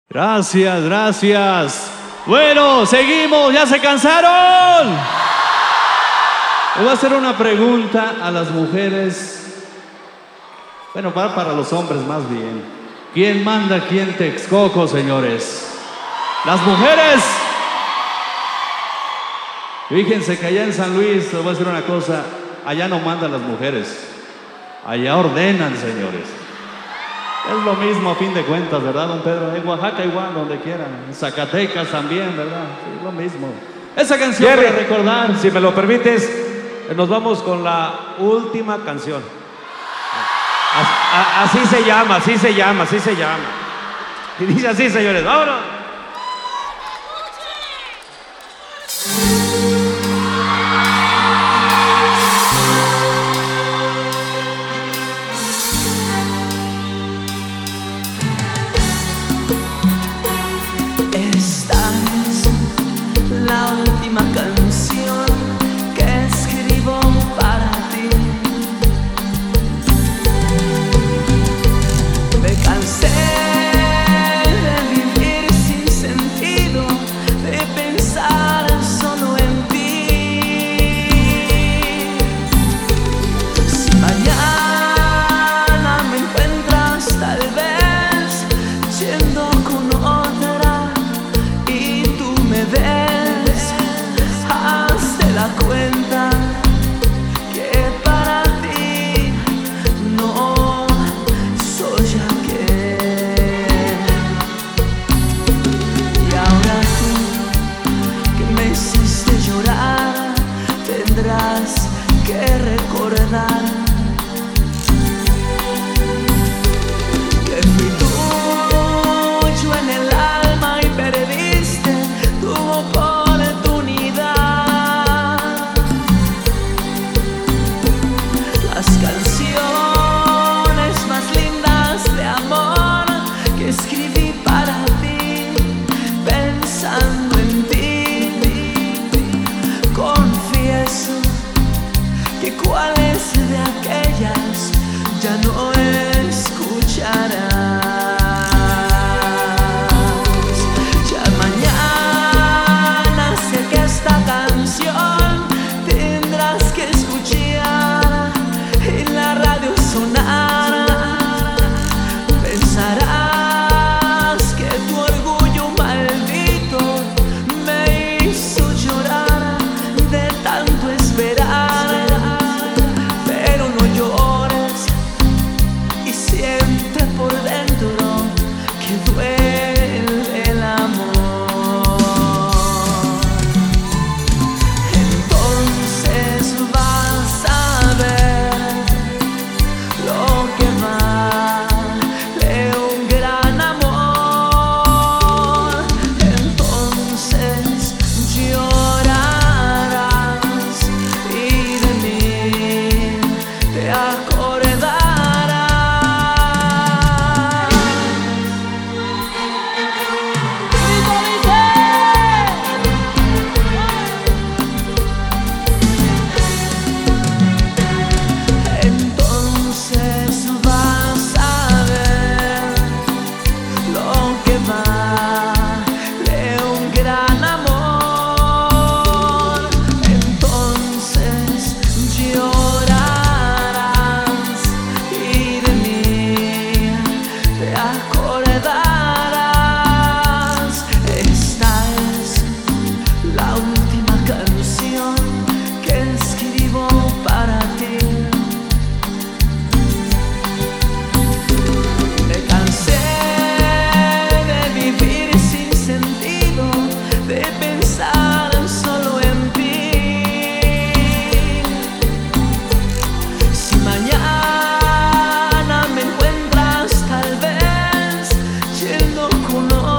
Gracias, gracias. Bueno, seguimos, ¿ya se cansaron? Le voy a hacer una pregunta a las mujeres. Bueno, para los hombres más bien. ¿Quién manda aquí en Texcoco, señores? ¡Las mujeres! Fíjense que allá en San Luis, les voy a decir una cosa, allá no mandan las mujeres, allá ordenan, señores. Es lo mismo a fin de cuentas, ¿verdad, don Pedro? En Oaxaca igual, donde quieran. En Zacatecas también, ¿verdad? Sí, es lo mismo. Esa canción Jerry, para recordar. Si me lo permites, nos vamos con la última canción. Así se llama, así se llama, así se llama. Y dice así, señores, vámonos. Esta es la última canción que escribo para ti. Me cansé de vivir sin sentido, de pensar solo en ti. Si mañana me encuentras tal vez yendo con otra y tú me ves, hazte la cuenta que para ti no soy aquel. Y ahora tú que me hiciste llorar, tendrás que recordar que fui tuyo en el alma y perdiste tu oportunidad. Las canciones más lindas de amor que escribí para ti, pensando en ti, confieso que cuáles de aquellas ya no escucharás. Ya mañana sé que esta canción tendrás que escuchar en la radio sonar. Pensarás que tu orgullo maldito me hizo llorar de tanto esperar, pero no llores y siente por dentro que duele el amor. Entonces vas a ver lo que vale un gran amor. Entonces llorarás y de mí te acordarás. Entonces vas a ver lo que vale un gran amor. Entonces llorarás y de mí te acordarás. Esta es la última canción que escribo para ti. Me cansé de vivir sin sentido, de pensar solo en ti. Si mañana me encuentras tal vez yendo con